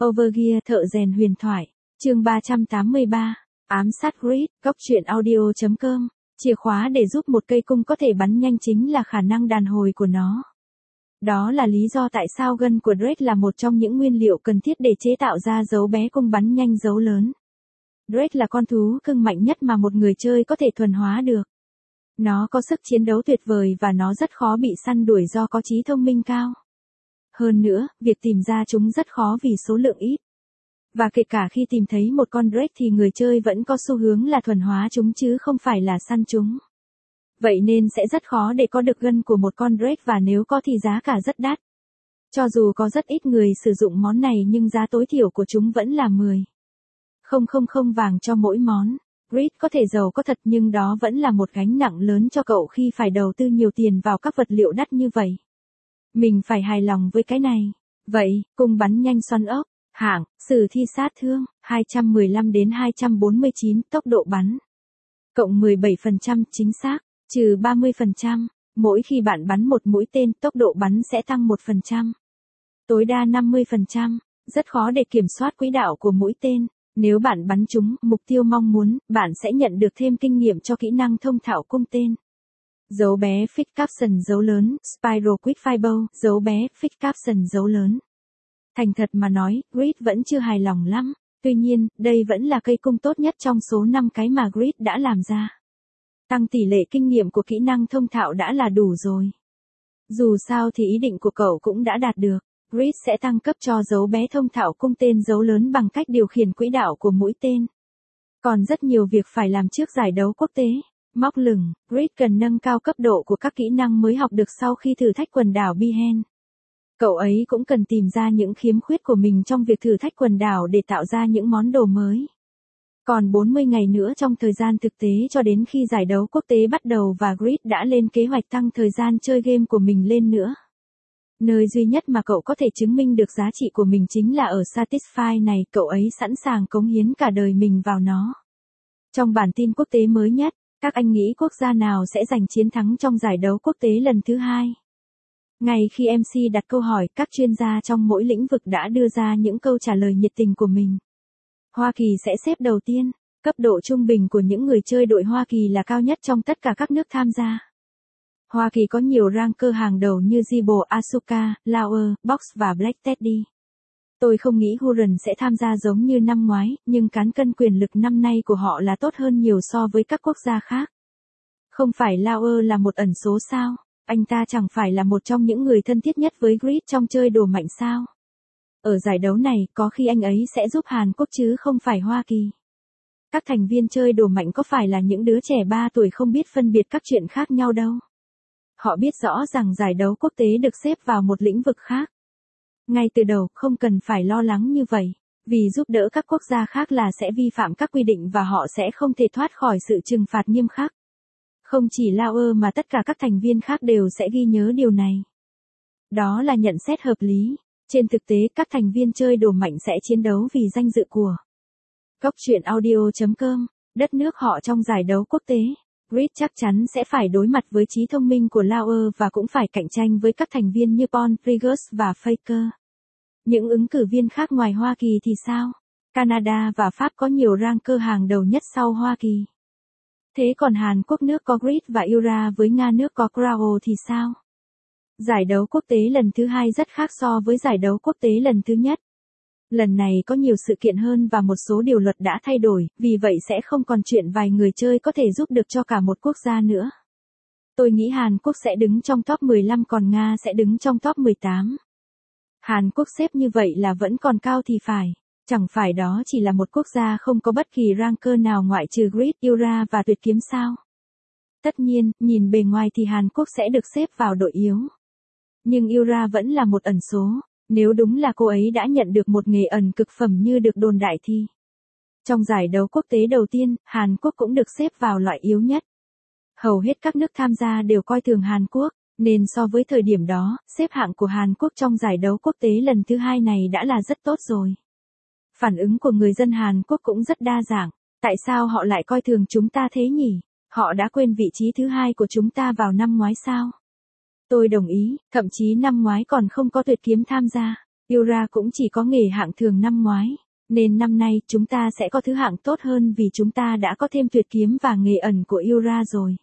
Overgear thợ rèn huyền thoại. Chương 383. Ám sát Grid. Góc truyện audio.com. Chìa khóa để giúp một cây cung có thể bắn nhanh chính là khả năng đàn hồi của nó. Đó là lý do tại sao gân của Drake là một trong những nguyên liệu cần thiết để chế tạo ra dấu bé cung bắn nhanh dấu lớn. Drake là con thú cưng mạnh nhất mà một người chơi có thể thuần hóa được. Nó có sức chiến đấu tuyệt vời và nó rất khó bị săn đuổi do có trí thông minh cao. Hơn nữa, việc tìm ra chúng rất khó vì số lượng ít. Và kể cả khi tìm thấy một con Drake thì người chơi vẫn có xu hướng là thuần hóa chúng chứ không phải là săn chúng. Vậy nên sẽ rất khó để có được gân của một con Drake và nếu có thì giá cả rất đắt. Cho dù có rất ít người sử dụng món này nhưng giá tối thiểu của chúng vẫn là 10,000 vàng cho mỗi món. Grid có thể giàu có thật nhưng đó vẫn là một gánh nặng lớn cho cậu khi phải đầu tư nhiều tiền vào các vật liệu đắt như vậy. Mình phải hài lòng với cái này. Vậy, cung bắn nhanh xoắn ốc, hạng, sử thi sát thương, 215 đến 249 tốc độ bắn. Cộng 17% chính xác, trừ 30%. Mỗi khi bạn bắn một mũi tên tốc độ bắn sẽ tăng 1%. Tối đa 50%. Rất khó để kiểm soát quỹ đạo của mũi tên. Nếu bạn bắn trúng mục tiêu mong muốn, bạn sẽ nhận được thêm kinh nghiệm cho kỹ năng thông thạo cung tên. Dấu bé Fix Caption dấu lớn, Spiral Quick Fireball, dấu bé Fix Caption dấu lớn. Thành thật mà nói, Grid vẫn chưa hài lòng lắm. Tuy nhiên, đây vẫn là cây cung tốt nhất trong số 5 cái mà Grid đã làm ra. Tăng tỷ lệ kinh nghiệm của kỹ năng thông thạo đã là đủ rồi. Dù sao thì ý định của cậu cũng đã đạt được. Grid sẽ tăng cấp cho dấu bé thông thạo cung tên dấu lớn bằng cách điều khiển quỹ đạo của mũi tên. Còn rất nhiều việc phải làm trước giải đấu quốc tế. Móc lửng, Grid cần nâng cao cấp độ của các kỹ năng mới học được sau khi thử thách quần đảo Bihen. Cậu ấy cũng cần tìm ra những khiếm khuyết của mình trong việc thử thách quần đảo để tạo ra những món đồ mới. Còn 40 ngày nữa trong thời gian thực tế cho đến khi giải đấu quốc tế bắt đầu và Grid đã lên kế hoạch tăng thời gian chơi game của mình lên nữa. Nơi duy nhất mà cậu có thể chứng minh được giá trị của mình chính là ở Satisfy này, cậu ấy sẵn sàng cống hiến cả đời mình vào nó. Trong bản tin quốc tế mới nhất, các anh nghĩ quốc gia nào sẽ giành chiến thắng trong giải đấu quốc tế lần thứ 2? Ngay khi MC đặt câu hỏi, các chuyên gia trong mỗi lĩnh vực đã đưa ra những câu trả lời nhiệt tình của mình. Hoa Kỳ sẽ xếp đầu tiên, cấp độ trung bình của những người chơi đội Hoa Kỳ là cao nhất trong tất cả các nước tham gia. Hoa Kỳ có nhiều ranker hàng đầu như Zibo, Asuka, Lauer, Box và Black Teddy. Tôi không nghĩ Huron sẽ tham gia giống như năm ngoái, nhưng cán cân quyền lực năm nay của họ là tốt hơn nhiều so với các quốc gia khác. Không phải Lauer là một ẩn số sao? Anh ta chẳng phải là một trong những người thân thiết nhất với Grid trong chơi đồ mạnh sao? Ở giải đấu này, có khi anh ấy sẽ giúp Hàn Quốc chứ không phải Hoa Kỳ. Các thành viên chơi đồ mạnh có phải là những đứa trẻ 3 tuổi không biết phân biệt các chuyện khác nhau đâu. Họ biết rõ rằng giải đấu quốc tế được xếp vào một lĩnh vực khác. Ngay từ đầu, không cần phải lo lắng như vậy, vì giúp đỡ các quốc gia khác là sẽ vi phạm các quy định và họ sẽ không thể thoát khỏi sự trừng phạt nghiêm khắc. Không chỉ Lauer mà tất cả các thành viên khác đều sẽ ghi nhớ điều này. Đó là nhận xét hợp lý. Trên thực tế, các thành viên chơi đồ mạnh sẽ chiến đấu vì danh dự của Góc truyện audio.com, đất nước họ trong giải đấu quốc tế. Grid chắc chắn sẽ phải đối mặt với trí thông minh của Lauer và cũng phải cạnh tranh với các thành viên như Paul, Rigus và Faker. Những ứng cử viên khác ngoài Hoa Kỳ thì sao? Canada và Pháp có nhiều ranker hàng đầu nhất sau Hoa Kỳ. Thế còn Hàn Quốc nước có Grid và Yura với Nga nước có Crow thì sao? Giải đấu quốc tế lần thứ 2 rất khác so với giải đấu quốc tế lần thứ nhất. Lần này có nhiều sự kiện hơn và một số điều luật đã thay đổi, vì vậy sẽ không còn chuyện vài người chơi có thể giúp được cho cả một quốc gia nữa. Tôi nghĩ Hàn Quốc sẽ đứng trong top 15 còn Nga sẽ đứng trong top 18. Hàn Quốc xếp như vậy là vẫn còn cao thì phải. Chẳng phải đó chỉ là một quốc gia không có bất kỳ ranker nào ngoại trừ Grid, Yura và Tuyệt Kiếm sao? Tất nhiên, nhìn bề ngoài thì Hàn Quốc sẽ được xếp vào đội yếu. Nhưng Yura vẫn là một ẩn số. Nếu đúng là cô ấy đã nhận được một nghề ẩn cực phẩm như được đồn đại thì. Trong giải đấu quốc tế đầu tiên, Hàn Quốc cũng được xếp vào loại yếu nhất. Hầu hết các nước tham gia đều coi thường Hàn Quốc, nên so với thời điểm đó, xếp hạng của Hàn Quốc trong giải đấu quốc tế lần thứ 2 này đã là rất tốt rồi. Phản ứng của người dân Hàn Quốc cũng rất đa dạng. Tại sao họ lại coi thường chúng ta thế nhỉ? Họ đã quên vị trí thứ 2 của chúng ta vào năm ngoái sao? Tôi đồng ý, thậm chí năm ngoái còn không có Tuyệt Kiếm tham gia. Yura cũng chỉ có nghề hạng thường năm ngoái. Nên năm nay chúng ta sẽ có thứ hạng tốt hơn vì chúng ta đã có thêm tuyệt kiếm và nghề ẩn của Yura rồi.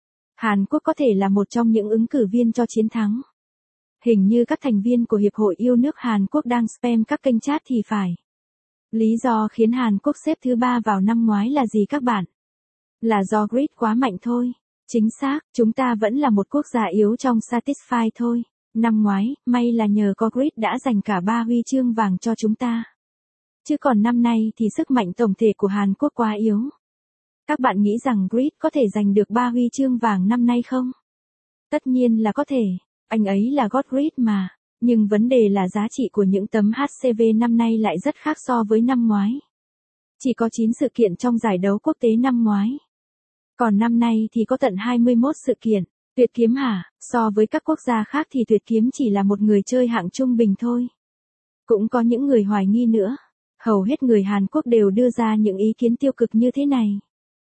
Hàn Quốc có thể là một trong những ứng cử viên cho chiến thắng. Hình như các thành viên của Hiệp hội yêu nước Hàn Quốc đang spam các kênh chat thì phải. Lý do khiến Hàn Quốc xếp thứ 3 vào năm ngoái là gì các bạn? Là do grid quá mạnh thôi. Chính xác, chúng ta vẫn là một quốc gia yếu trong Satisfy thôi. Năm ngoái, may là nhờ có grid đã giành cả 3 huy chương vàng cho chúng ta. Chứ còn năm nay thì sức mạnh tổng thể của Hàn Quốc quá yếu. Các bạn nghĩ rằng grid có thể giành được 3 huy chương vàng năm nay không? Tất nhiên là có thể, anh ấy là God Grid mà. Nhưng vấn đề là giá trị của những tấm HCV năm nay lại rất khác so với năm ngoái. Chỉ có 9 sự kiện trong giải đấu quốc tế năm ngoái. Còn năm nay thì có tận 21 sự kiện. Tuyệt kiếm hả? So với các quốc gia khác thì tuyệt kiếm chỉ là một người chơi hạng trung bình thôi. Cũng có những người hoài nghi nữa. Hầu hết người Hàn Quốc đều đưa ra những ý kiến tiêu cực như thế này.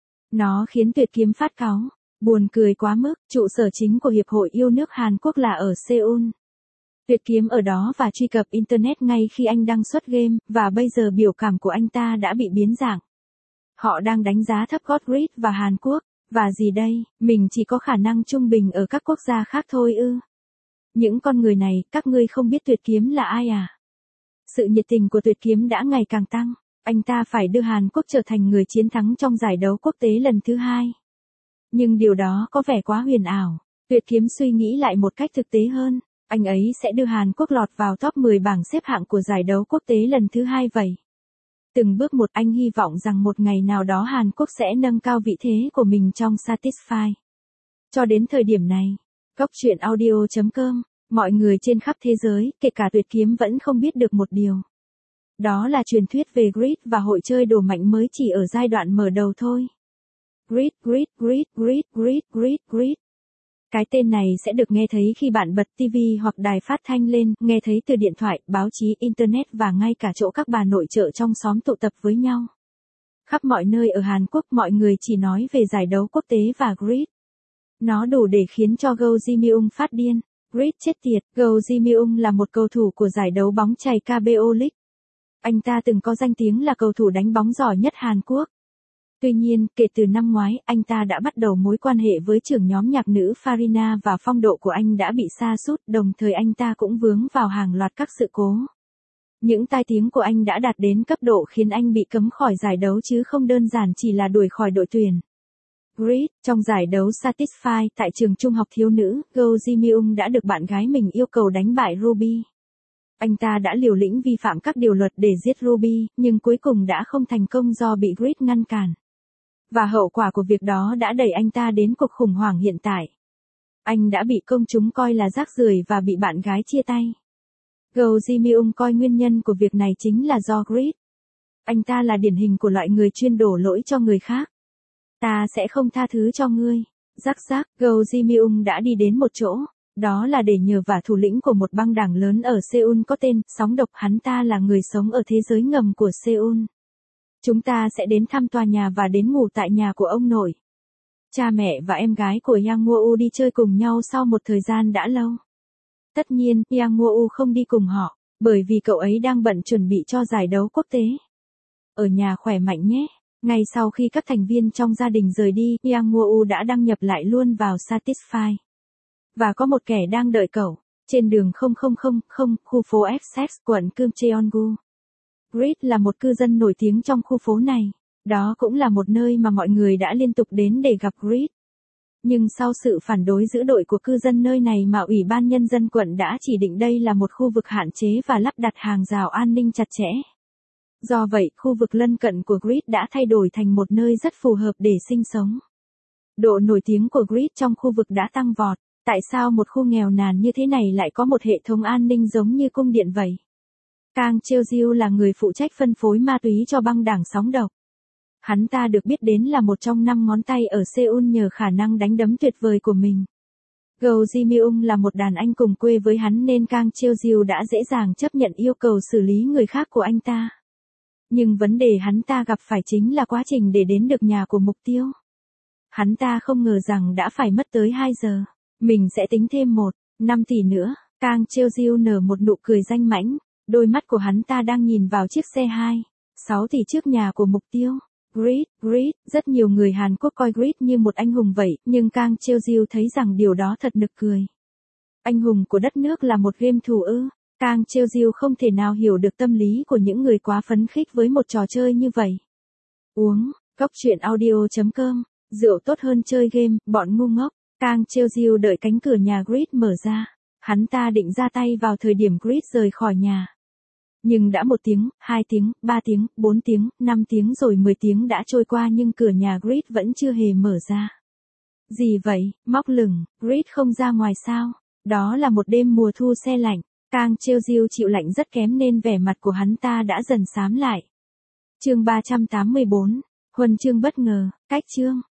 Nó khiến tuyệt kiếm phát cáu. Buồn cười quá mức, trụ sở chính của Hiệp hội yêu nước Hàn Quốc là ở Seoul. Tuyệt kiếm ở đó và truy cập Internet ngay khi anh đăng xuất game, và bây giờ biểu cảm của anh ta đã bị biến dạng. Họ đang đánh giá thấp God Grid và Hàn Quốc. Và gì đây, mình chỉ có khả năng trung bình ở các quốc gia khác thôi ư. Những con người này, các ngươi không biết tuyệt kiếm là ai à? Sự nhiệt tình của tuyệt kiếm đã ngày càng tăng. Anh ta phải đưa Hàn Quốc trở thành người chiến thắng trong giải đấu quốc tế lần thứ 2. Nhưng điều đó có vẻ quá huyền ảo. Tuyệt kiếm suy nghĩ lại một cách thực tế hơn. Anh ấy sẽ đưa Hàn Quốc lọt vào top 10 bảng xếp hạng của giải đấu quốc tế lần thứ 2 vậy. Từng bước một anh hy vọng rằng một ngày nào đó Hàn Quốc sẽ nâng cao vị thế của mình trong Satisfy. Cho đến thời điểm này, Góc Chuyện Audio.com, mọi người trên khắp thế giới, kể cả tuyệt kiếm vẫn không biết được một điều. Đó là truyền thuyết về Grid và hội chơi đồ mạnh mới chỉ ở giai đoạn mở đầu thôi. Grid, Grid, Grid, Grid, Grid, Grid, Grid. Cái tên này sẽ được nghe thấy khi bạn bật TV hoặc đài phát thanh lên, nghe thấy từ điện thoại, báo chí, Internet và ngay cả chỗ các bà nội trợ trong xóm tụ tập với nhau. Khắp mọi nơi ở Hàn Quốc mọi người chỉ nói về giải đấu quốc tế và Grid. Nó đủ để khiến cho Go Ji-myung phát điên. Grid chết tiệt. Go Ji-myung là một cầu thủ của giải đấu bóng chày KBO League. Anh ta từng có danh tiếng là cầu thủ đánh bóng giỏi nhất Hàn Quốc. Tuy nhiên, kể từ năm ngoái, anh ta đã bắt đầu mối quan hệ với trưởng nhóm nhạc nữ Farina và phong độ của anh đã bị sa sút, đồng thời anh ta cũng vướng vào hàng loạt các sự cố. Những tai tiếng của anh đã đạt đến cấp độ khiến anh bị cấm khỏi giải đấu chứ không đơn giản chỉ là đuổi khỏi đội tuyển. Grid, trong giải đấu Satisfy tại trường trung học thiếu nữ, Go Ji-myung đã được bạn gái mình yêu cầu đánh bại Ruby. Anh ta đã liều lĩnh vi phạm các điều luật để giết Ruby, nhưng cuối cùng đã không thành công do bị Grid ngăn cản. Và hậu quả của việc đó đã đẩy anh ta đến cuộc khủng hoảng hiện tại. Anh đã bị công chúng coi là rác rưởi và bị bạn gái chia tay. Go Ji-myung coi nguyên nhân của việc này chính là do Grid. Anh ta là điển hình của loại người chuyên đổ lỗi cho người khác. Ta sẽ không tha thứ cho ngươi. Rắc rắc, Go Ji-myung đã đi đến một chỗ. Đó là để nhờ vả thủ lĩnh của một băng đảng lớn ở Seoul có tên Sóng Độc. Hắn ta là người sống ở thế giới ngầm của Seoul. Chúng ta sẽ đến thăm tòa nhà và đến ngủ tại nhà của ông nội. Cha mẹ và em gái của Yang Woo đi chơi cùng nhau sau một thời gian đã lâu. Tất nhiên, Yang Woo không đi cùng họ, bởi vì cậu ấy đang bận chuẩn bị cho giải đấu quốc tế. Ở nhà khỏe mạnh nhé. Ngay sau khi các thành viên trong gia đình rời đi, Yang Woo đã đăng nhập lại luôn vào Satisfy. Và có một kẻ đang đợi cậu, trên đường 0000, khu phố Essex, quận Kumcheongu. Grid là một cư dân nổi tiếng trong khu phố này. Đó cũng là một nơi mà mọi người đã liên tục đến để gặp Grid. Nhưng sau sự phản đối dữ dội của cư dân nơi này mà Ủy ban Nhân dân quận đã chỉ định đây là một khu vực hạn chế và lắp đặt hàng rào an ninh chặt chẽ. Do vậy, khu vực lân cận của Grid đã thay đổi thành một nơi rất phù hợp để sinh sống. Độ nổi tiếng của Grid trong khu vực đã tăng vọt. Tại sao một khu nghèo nàn như thế này lại có một hệ thống an ninh giống như cung điện vậy? Kang Cheol-jiu là người phụ trách phân phối ma túy cho băng đảng Sóng Độc. Hắn ta được biết đến là một trong 5 ngón tay ở Seoul nhờ khả năng đánh đấm tuyệt vời của mình. Go Ji-myung là một đàn anh cùng quê với hắn nên Kang Cheol-jiu đã dễ dàng chấp nhận yêu cầu xử lý người khác của anh ta. Nhưng vấn đề hắn ta gặp phải chính là quá trình để đến được nhà của mục tiêu. Hắn ta không ngờ rằng đã phải mất tới 2 giờ. Mình sẽ tính thêm 1, 5 tỷ nữa. Kang Cheol-jiu nở một nụ cười danh mãnh. Đôi mắt của hắn ta đang nhìn vào chiếc xe 6 tỷ trước nhà của mục tiêu. Grid, rất nhiều người Hàn Quốc coi Grid như một anh hùng vậy, nhưng Kang Cheol-gil thấy rằng điều đó thật nực cười. Anh hùng của đất nước là một game thủ ư? Kang Cheol-gil không thể nào hiểu được tâm lý của những người quá phấn khích với một trò chơi như vậy. Uống, Cốc truyện audio.com, rượu tốt hơn chơi game, bọn ngu ngốc. Kang Cheol-gil đợi cánh cửa nhà Grid mở ra. Hắn ta định ra tay vào thời điểm Grid rời khỏi nhà. Nhưng đã 1 tiếng, 2 tiếng, 3 tiếng, 4 tiếng, 5 tiếng rồi 10 tiếng đã trôi qua nhưng cửa nhà Grid vẫn chưa hề mở ra. Gì vậy, móc lửng, Grid không ra ngoài sao? Đó là một đêm mùa thu se lạnh. Kang Cheol-gil chịu lạnh rất kém nên vẻ mặt của hắn ta đã dần xám lại. Chương 384, huân chương bất ngờ, cách chương.